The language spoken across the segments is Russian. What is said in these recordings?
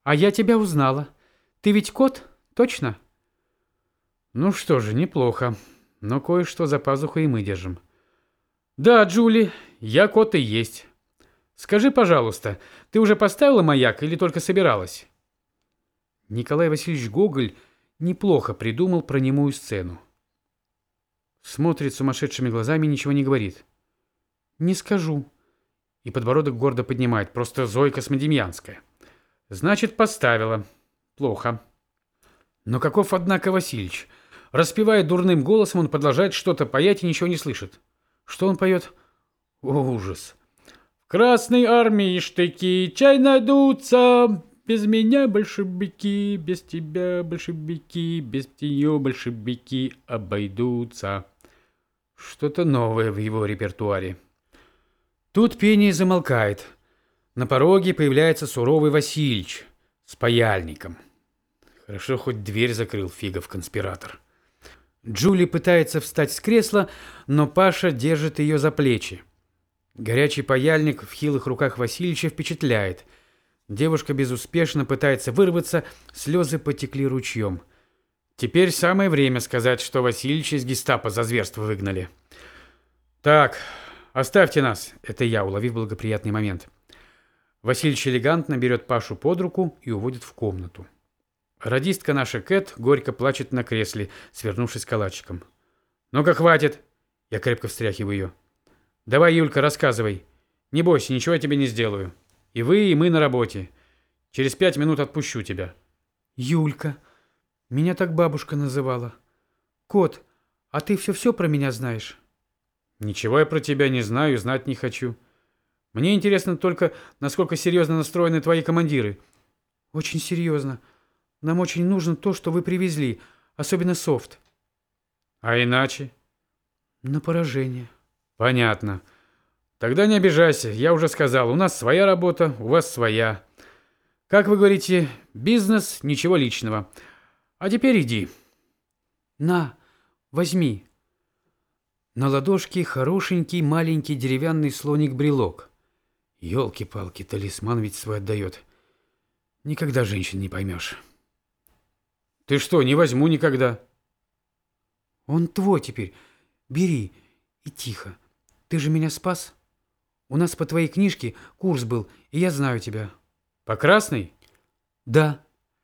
А я тебя узнала. Ты ведь кот, точно? Ну что же, неплохо. Но кое-что за пазухой и мы держим. Да, Джули, я кот и есть. Скажи, пожалуйста, ты уже поставила маяк или только собиралась? Николай Васильевич Гоголь неплохо придумал про немую сцену. Смотрит сумасшедшими глазами и ничего не говорит. Не скажу. И подбородок гордо поднимает. Просто Зоя Космодемьянская. Значит, поставила. Плохо. Но каков, однако, Васильич? Распевая дурным голосом, он продолжает что-то паять и ничего не слышит. Что он поет? О, ужас. В Красной армии штыки чай найдутся. Без меня большевики, без тебя большевики, без нее большевики обойдутся. Что-то новое в его репертуаре. Тут пение замолкает. На пороге появляется суровый Васильич с паяльником. Хорошо, хоть дверь закрыл, фигов конспиратор. Джули пытается встать с кресла, но Паша держит ее за плечи. Горячий паяльник в хилых руках Васильича впечатляет. Девушка безуспешно пытается вырваться, слезы потекли ручьем. Теперь самое время сказать, что Васильича из гестапо за зверство выгнали. Так, оставьте нас, это я, уловив благоприятный момент. Васильич элегантно берет Пашу под руку и уводит в комнату. Радистка наша Кэт горько плачет на кресле, свернувшись калачиком. «Ну-ка, хватит!» Я крепко встряхиваю ее. «Давай, Юлька, рассказывай. Не бойся, ничего я тебе не сделаю. И вы, и мы на работе. Через 5 минут отпущу тебя». «Юлька. Меня так бабушка называла. Кот, а ты все-все про меня знаешь?» «Ничего я про тебя не знаю и знать не хочу. Мне интересно только, насколько серьезно настроены твои командиры». «Очень серьезно. Нам очень нужно то, что вы привезли, особенно софт». «А иначе?» «На поражение». «Понятно. Тогда не обижайся, я уже сказал, у нас своя работа, у вас своя. Как вы говорите, бизнес, ничего личного. А теперь иди». «На, возьми». На ладошке хорошенький маленький деревянный слоник-брелок. Ёлки-палки, талисман ведь свой отдает. Никогда женщин не поймешь. «Ты что, не возьму никогда?» «Он твой теперь. Бери. И тихо. Ты же меня спас. У нас по твоей книжке курс был, и я знаю тебя». «По красной?» «Да».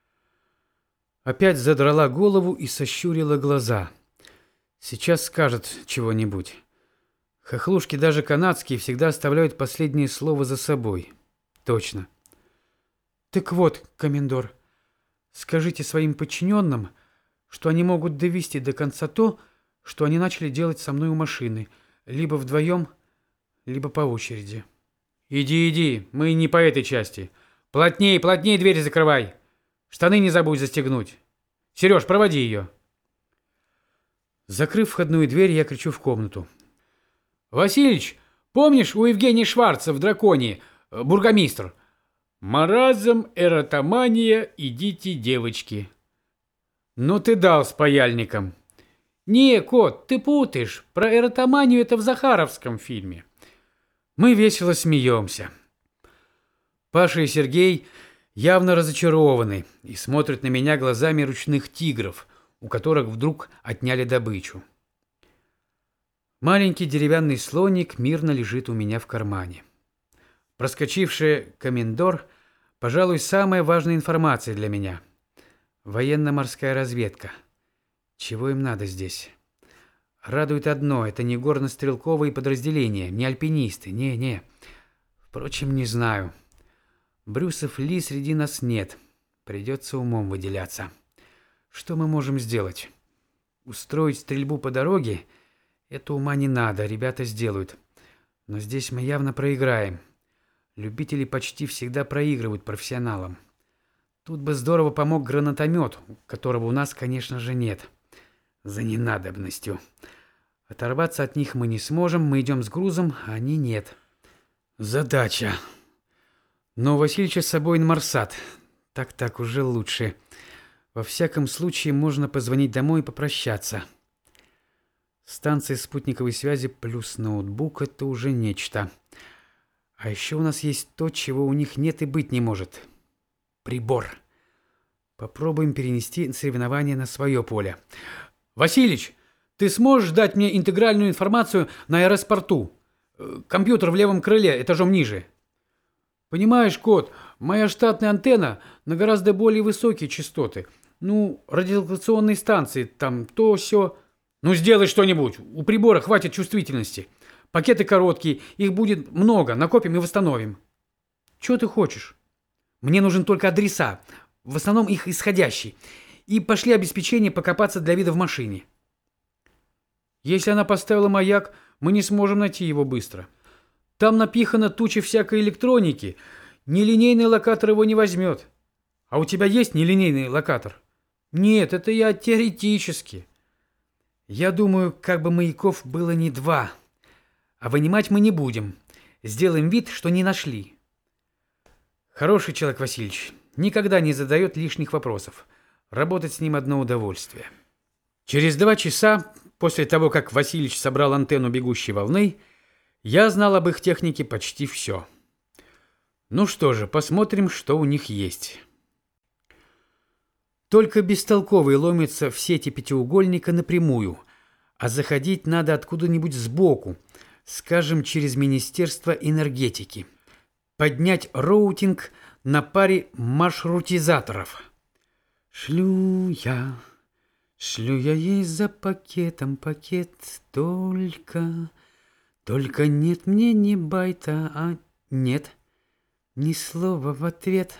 Опять задрала голову и сощурила глаза. Сейчас скажет чего-нибудь. Хохлушки, даже канадские, всегда оставляют последнее слово за собой. Точно. «Так вот, комендор, скажите своим подчиненным, что они могут довести до конца то, что они начали делать со мной у машины, либо вдвоем, либо по очереди». «Иди, иди, мы не по этой части. Плотней, плотней дверь закрывай. Штаны не забудь застегнуть. Сереж, проводи ее». Закрыв входную дверь, я кричу в комнату. «Василич, помнишь, у Евгения Шварца в «Драконе» бургомистр? Маразм, эротомания, идите, девочки». «Ну ты дал с паяльником». «Не, кот, ты путаешь. Про эротоманию это в Захаровском фильме». Мы весело смеемся. Паша и Сергей явно разочарованы и смотрят на меня глазами ручных тигров, у которых вдруг отняли добычу. Маленький деревянный слоник мирно лежит у меня в кармане. Проскочивший комендор, пожалуй, самая важная информация для меня. Военно-морская разведка. Чего им надо здесь? Радует одно, это не горно-стрелковые подразделения, не альпинисты, не. Впрочем, не знаю. Брюсов Ли среди нас нет. Придется умом выделяться. Что мы можем сделать? Устроить стрельбу по дороге? Это ума не надо, ребята сделают. Но здесь мы явно проиграем. Любители почти всегда проигрывают профессионалам. Тут бы здорово помог гранатомет, которого у нас, конечно же, нет. За ненадобностью. Оторваться от них мы не сможем, мы идем с грузом, а они нет. Задача. Но у Васильича с собой инмарсат. Так, уже лучше. Во всяком случае, можно позвонить домой и попрощаться. Станция спутниковой связи плюс ноутбук – это уже нечто. А еще у нас есть то, чего у них нет и быть не может. прибор. Попробуем перенести соревнования на свое поле. Василич, ты сможешь дать мне интегральную информацию на аэропорту? Компьютер в левом крыле, этажом ниже. Понимаешь, кот, моя штатная антенна на гораздо более высокие частоты. Ну, радиолокационные станции, там то, сё. Ну, сделай что-нибудь. У прибора хватит чувствительности. Пакеты короткие, их будет много, накопим и восстановим. Чего ты хочешь? Мне нужен только адреса, в основном их исходящие. И пошли обеспечение покопаться для вида в машине. Если она поставила маяк, мы не сможем найти его быстро. Там напихана туча всякой электроники. Нелинейный локатор его не возьмет. А у тебя есть нелинейный локатор? Нет, это я теоретически. Я думаю, как бы маяков было не два. А вынимать мы не будем. Сделаем вид, что не нашли. Хороший человек Васильевич. Никогда не задает лишних вопросов. Работать с ним одно удовольствие. Через 2 часа, после того, как Васильевич собрал антенну бегущей волны, я знал об их технике почти все. Ну что же, посмотрим, что у них есть. Только бестолковые ломятся в сети пятиугольника напрямую, а заходить надо откуда-нибудь сбоку, скажем, через Министерство энергетики. Поднять роутинг на паре маршрутизаторов. Шлю я ей за пакетом пакет, только нет мне ни байта, а нет, ни слова в ответ.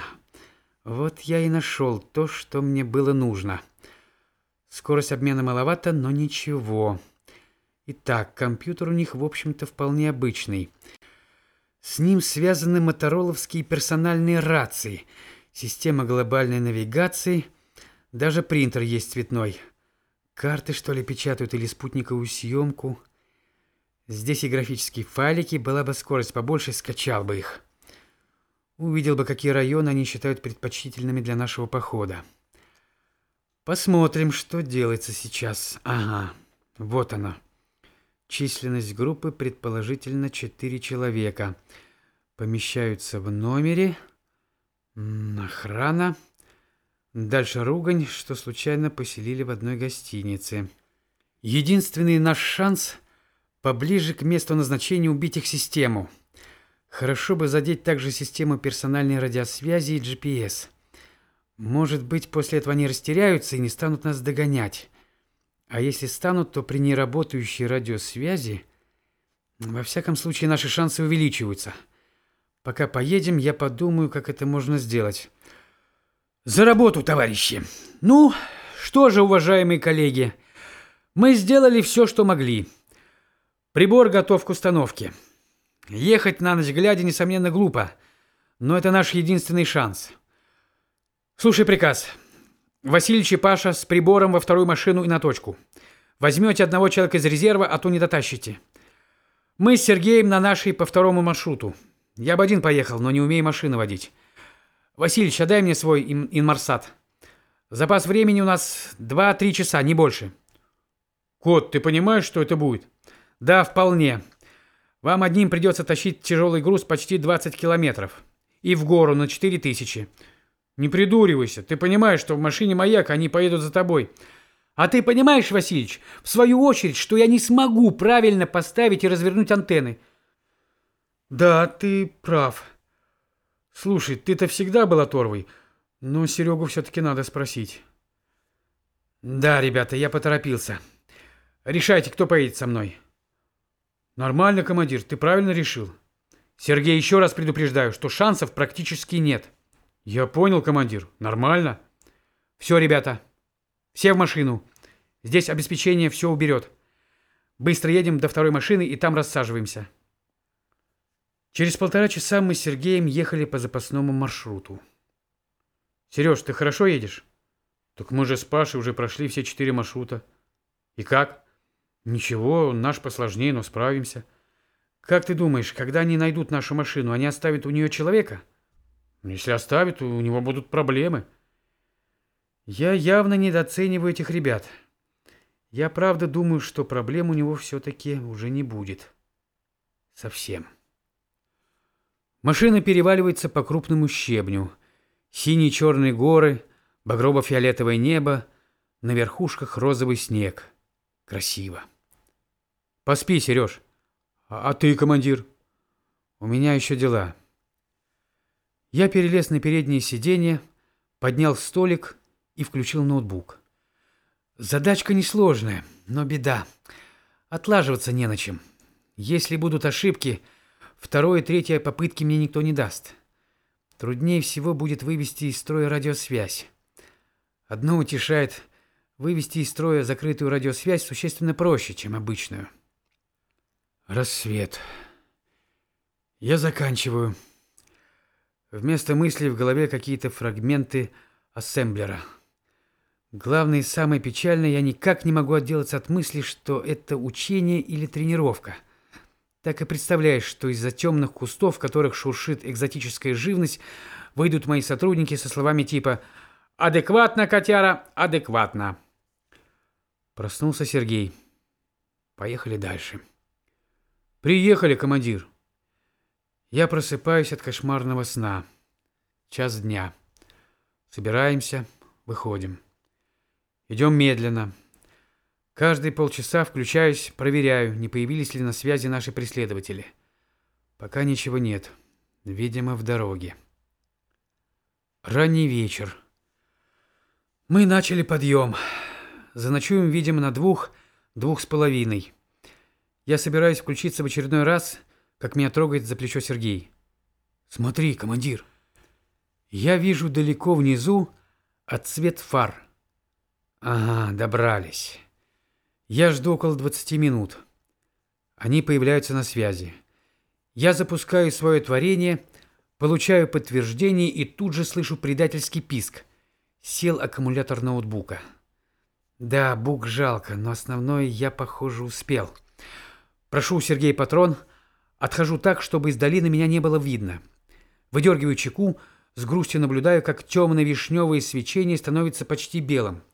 Вот я и нашел то, что мне было нужно. Скорость обмена маловато, но ничего. Итак, компьютер у них, в общем-то, вполне обычный. С ним связаны мотороловские персональные рации, система глобальной навигации, даже принтер есть цветной. Карты, что ли, печатают или спутниковую съемку. Здесь и графические файлики, была бы скорость побольше, скачал бы их. Увидел бы, какие районы они считают предпочтительными для нашего похода. Посмотрим, что делается сейчас. Ага, вот она. Численность группы предположительно 4 человека. Помещаются в номере. Охрана. Дальше ругань, что случайно поселили в одной гостинице. Единственный наш шанс поближе к месту назначения убить их систему. Хорошо бы задеть также систему персональной радиосвязи и GPS. Может быть, после этого они растеряются и не станут нас догонять. А если станут, то при неработающей радиосвязи, во всяком случае, наши шансы увеличиваются. Пока поедем, я подумаю, как это можно сделать. За работу, товарищи! Ну, что же, уважаемые коллеги, мы сделали все, что могли. Прибор готов к установке. Ехать на ночь глядя, несомненно, глупо, но это наш единственный шанс. Слушай приказ. Васильевич и Паша с прибором во вторую машину и на точку. Возьмете одного человека из резерва, а то не дотащите. Мы с Сергеем на нашей по второму маршруту. Я бы один поехал, но не умею машину водить. Васильевич, отдай мне свой Инмарсат. Запас времени у нас 2-3 часа, не больше. Кот, ты понимаешь, что это будет? Да, вполне. Вам одним придется тащить тяжелый груз почти 20 километров. И в гору на 4000. Не придуривайся. Ты понимаешь, что в машине маяк, они поедут за тобой. А ты понимаешь, Васильевич, в свою очередь, что я не смогу правильно поставить и развернуть антенны? Да, ты прав. Слушай, ты-то всегда был оторвой, но Серегу все-таки надо спросить. Да, ребята, я поторопился. Решайте, кто поедет со мной. Нормально, командир, ты правильно решил. Сергей, еще раз предупреждаю, что шансов практически нет. Я понял, командир, нормально. Все, ребята, все в машину. Здесь обеспечение все уберет. Быстро едем до второй машины и там рассаживаемся. Через 1,5 часа мы с Сергеем ехали по запасному маршруту. Сереж, ты хорошо едешь? Так мы же с Пашей уже прошли все 4 маршрута. И как? Ничего, наш посложнее, но справимся. Как ты думаешь, когда они найдут нашу машину, они оставят у нее человека? Если оставят, у него будут проблемы. Я явно недооцениваю этих ребят. Я правда думаю, что проблем у него все-таки уже не будет. Совсем. Машина переваливается по крупному щебню. Синие-черные горы, багрово-фиолетовое небо, на верхушках розовый снег. Красиво. Поспи, Сереж. А ты, командир? У меня еще дела. Я перелез на переднее сиденье, поднял столик и включил ноутбук. Задачка несложная, но беда. Отлаживаться не на чем. Если будут ошибки, второй и третьей попытки мне никто не даст. Труднее всего будет вывести из строя радиосвязь. Одно утешает: вывести из строя закрытую радиосвязь существенно проще, чем обычную. Рассвет. Я заканчиваю. Вместо мыслей в голове какие-то фрагменты ассемблера. Главное и самое печальное, я никак не могу отделаться от мысли, что это учение или тренировка. Так и представляешь, что из-за темных кустов, в которых шуршит экзотическая живность, выйдут мои сотрудники со словами типа «Адекватно, котяра, адекватно». Проснулся Сергей. Поехали дальше. Приехали, командир. Я просыпаюсь от кошмарного сна. 1:00 дня. Собираемся, выходим. Идем медленно. Каждые полчаса включаюсь, проверяю, не появились ли на связи наши преследователи. Пока ничего нет. Видимо, в дороге. Ранний вечер. Мы начали подъем. Заночуем, видимо, на 2-2,5. Я собираюсь включиться в очередной раз, как меня трогает за плечо Сергей. Смотри, командир. Я вижу далеко внизу отсвет фар. Ага, добрались. Я жду около 20 минут. Они появляются на связи. Я запускаю свое творение, получаю подтверждение и тут же слышу предательский писк. Сел аккумулятор ноутбука. Да, бук жалко, но основное я, похоже, успел. Прошу у Сергея патрон, отхожу так, чтобы из долины меня не было видно. Выдергиваю чеку, с грустью наблюдаю, как темное вишневое свечение становится почти белым.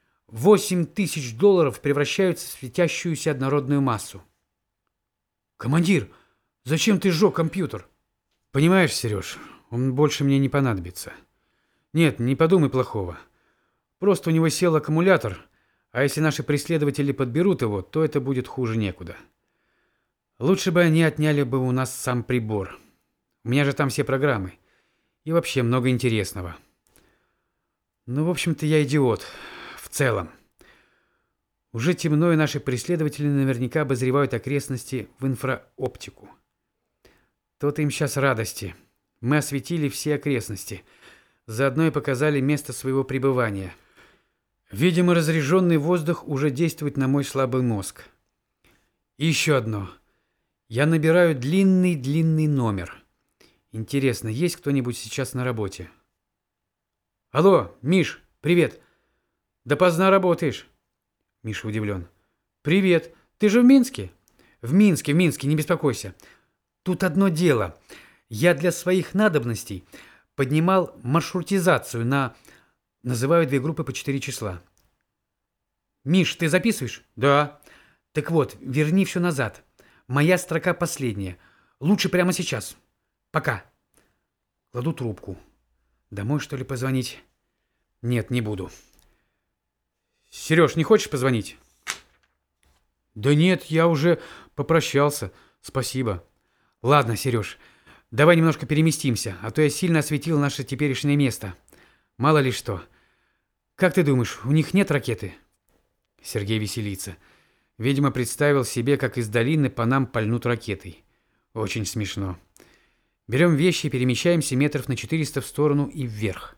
$8000 превращаются в светящуюся однородную массу. «Командир, зачем ты сжег компьютер?» «Понимаешь, Сереж, он больше мне не понадобится. Нет, не подумай плохого. Просто у него сел аккумулятор, а если наши преследователи подберут его, то это будет хуже некуда. Лучше бы они отняли бы у нас сам прибор. У меня же там все программы. И вообще много интересного. Ну, в общем-то, я идиот. В целом. Уже темно, и наши преследователи наверняка обозревают окрестности в инфраоптику. То-то им сейчас радости. Мы осветили все окрестности. Заодно и показали место своего пребывания. Видимо, разряженный воздух уже действует на мой слабый мозг. И еще одно. Я набираю длинный номер. Интересно, есть кто-нибудь сейчас на работе? Алло, Миш, привет. Допоздна работаешь? Миша удивлен. Привет, ты же в Минске? В Минске, не беспокойся. Тут одно дело. Я для своих надобностей поднимал маршрутизацию на... Называю 2 группы по 4 числа. Миш, ты записываешь? Да. Так вот, верни все назад. Моя строка последняя. Лучше прямо сейчас. Пока. Кладу трубку. Домой, что ли, позвонить? Нет, не буду. Сереж, не хочешь позвонить? Да нет, я уже попрощался. Спасибо. Ладно, Сереж, давай немножко переместимся, а то я сильно осветил наше теперешнее место. Мало ли что. Как ты думаешь, у них нет ракеты? Сергей веселится. Видимо, представил себе, как из долины по нам пальнут ракетой. Очень смешно. Берем вещи и перемещаемся метров на 400 в сторону и вверх.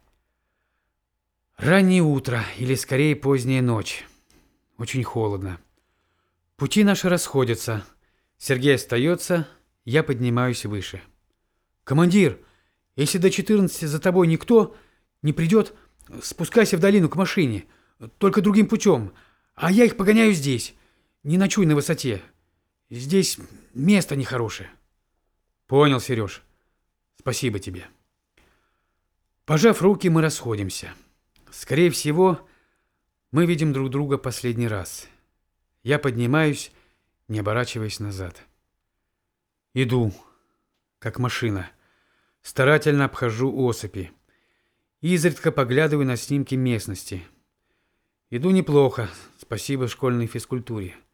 Раннее утро, или скорее поздняя ночь. Очень холодно. Пути наши расходятся. Сергей остается, я поднимаюсь выше. Командир, если до 14 за тобой никто не придет, спускайся в долину к машине. Только другим путем. А я их погоняю здесь. Не ночуй на высоте. Здесь место нехорошее. Понял, Сереж. Спасибо тебе. Пожав руки, мы расходимся. Скорее всего, мы видим друг друга последний раз. Я поднимаюсь, не оборачиваясь назад. Иду, как машина. Старательно обхожу осыпи. Изредка поглядываю на снимки местности. Иду неплохо, спасибо школьной физкультуре.